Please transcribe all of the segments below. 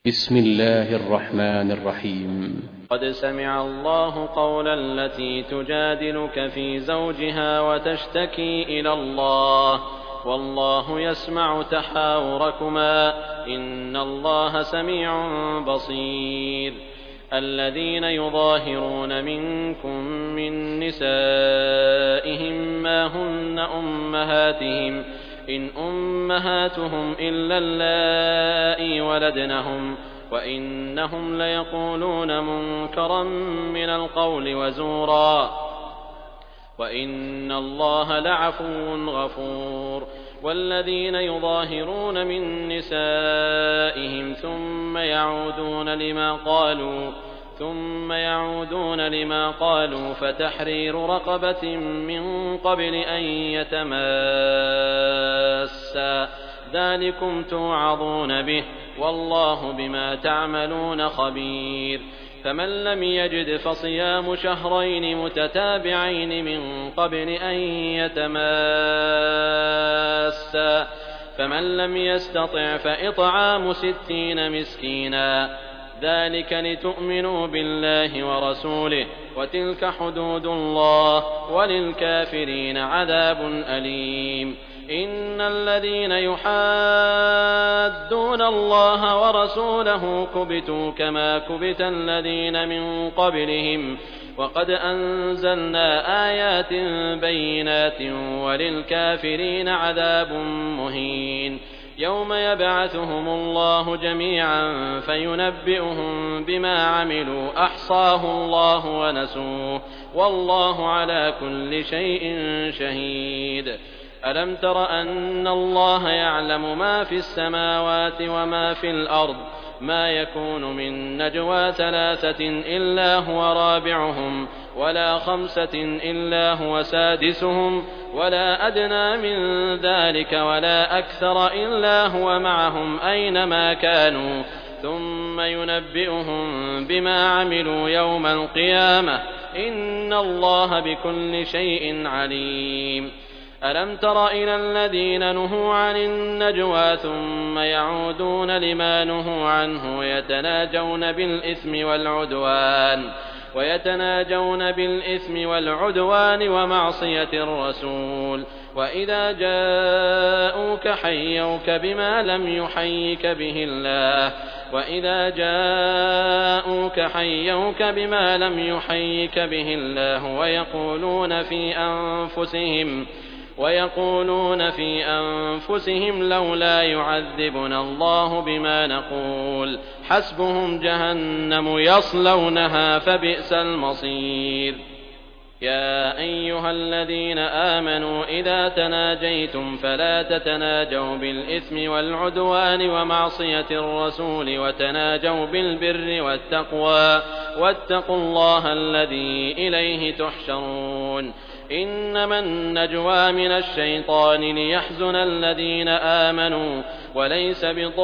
بسم الله الرحمن الرحيم. قد سمع الله قول التي تجادلك في زوجها وتشتكي إلى الله والله يسمع تحاوركما إن الله سميع بصير. الذين يظاهرون منكم من نسائهم ما هن أمهاتهم إن أمهاتهم إلا اللائي ولدنهم وإنهم ليقولون منكرا من القول وزورا وإن الله لعفو غفور. والذين يظاهرون من نسائهم ثم يعودون لما قالوا فتحرير رقبة من قبل أن يتماسا ذلكم توعظون به والله بما تعملون خبير. فمن لم يجد فصيام شهرين متتابعين من قبل أن يتماسا فمن لم يستطع فإطعام 60 مسكينا ذلك لتؤمنوا بالله ورسوله وتلك حدود الله وللكافرين عذاب أليم. إن الذين يحادون الله ورسوله كبتوا كما كبت الذين من قبلهم وقد أنزلنا آيات بينات وللكافرين عذاب مهين. يوم يبعثهم الله جميعا فينبئهم بما عملوا أحصاه الله ونسوه والله على كل شيء شهيد. ألم تر أن الله يعلم ما في السماوات وما في الأرض ما يكون من نجوى 3 إلا هو رابعهم ولا 5 إلا هو سادسهم ولا أدنى من ذلك ولا أكثر إلا هو معهم أينما كانوا ثم ينبئهم بما عملوا يوم القيامة إن الله بكل شيء عليم. ألم تر إلى الذين نهوا عن النجوى ثم يعودون لما نهوا عنه ويتناجون بالإثم والعدوان ومعصية الرسول وإذا جاءوك حيوك بما لم يحيك به الله ويقولون في أنفسهم لولا يعذبنا الله بما نقول حسبهم جهنم يصلونها فبئس المصير. يا أيها الذين آمنوا إذا تناجيتم فلا تتناجوا بالإثم والعدوان ومعصية الرسول وتناجوا بالبر والتقوى واتقوا الله الذي إليه تحشرون. إنما النجوى من الشيطان ليحزن الذين آمنوا وليس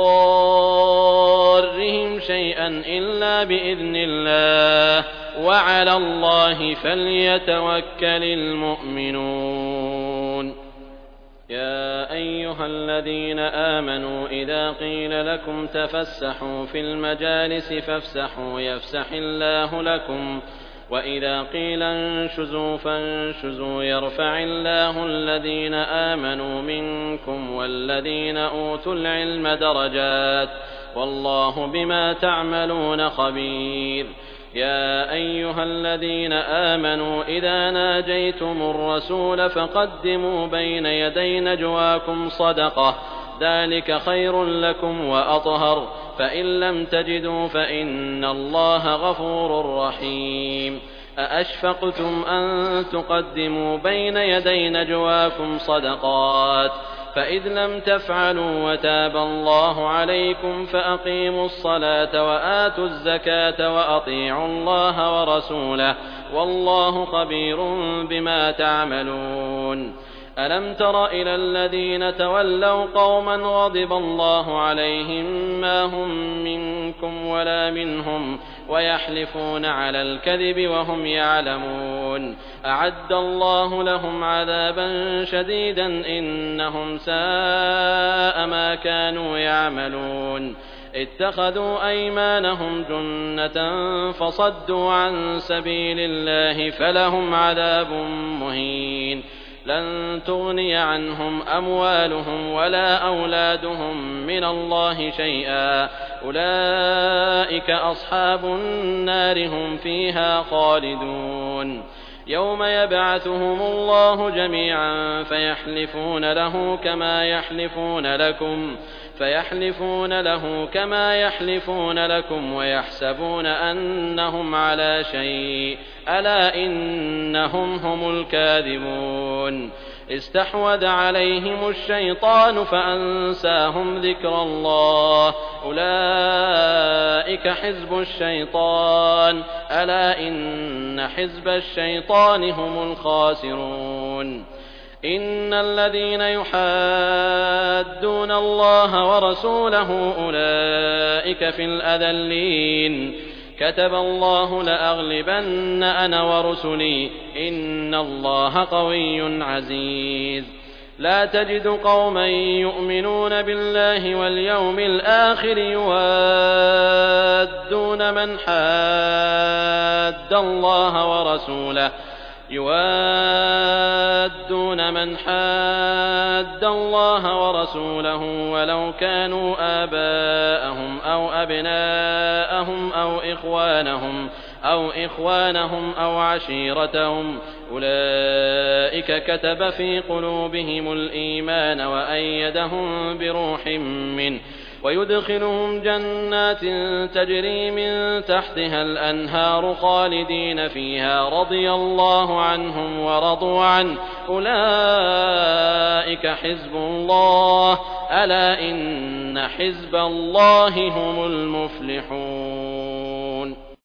بضارهم شيئا إلا بإذن الله وعلى الله فليتوكل المؤمنون. يا أيها الذين آمنوا إذا قيل لكم تفسحوا في المجالس فافسحوا يفسح الله لكم وإذا قيل انشزوا فانشزوا يرفع الله الذين آمنوا منكم والذين أوتوا العلم درجات والله بما تعملون خبير. يا أيها الذين آمنوا إذا ناجيتم الرسول فقدموا بين يدي نجواكم صدقة ذلك خير لكم وأطهر فإن لم تجدوا فإن الله غفور رحيم. أأشفقتم أن تقدموا بين يدي نجواكم صدقات فإذ لم تفعلوا وتاب الله عليكم فأقيموا الصلاة وآتوا الزكاة وأطيعوا الله ورسوله والله خبير بما تعملون. ألم تر إلى الذين تولوا قوما غضب الله عليهم ما هم منكم ولا منهم ويحلفون على الكذب وهم يعلمون أعد الله لهم عذابا شديدا إنهم ساء ما كانوا يعملون. اتخذوا أيمانهم جنة فصدوا عن سبيل الله فلهم عذاب مهين لن تغني عنهم أموالهم ولا أولادهم من الله شيئا أولئك أصحاب النار هم فيها خالدون يوم يبعثهم الله جميعا فيحلفون له كما يحلفون لكم ويحسبون أنهم على شيء ألا إنهم هم الكاذبون استحوذ عليهم الشيطان فأنساهم ذكر الله أولئك حزب الشيطان ألا إن حزب الشيطان هم الخاسرون إن الذين يحادون الله ورسوله أولئك في الأذلين كتب الله لأغلبن أنا ورسلي إن الله قوي عزيز لا تجد قوما يؤمنون بالله واليوم الآخر يوادون من حاد الله ورسوله ولو كانوا آباءهم أو أبناءهم أو إخوانهم أو عشيرتهم أولئك كتب في قلوبهم الإيمان وأيدهم بروح منه ويدخلهم جنات تجري من تحتها الأنهار خالدين فيها رضي الله عنهم ورضوا عنه أولئك حزب الله ألا إن حزب الله هم المفلحون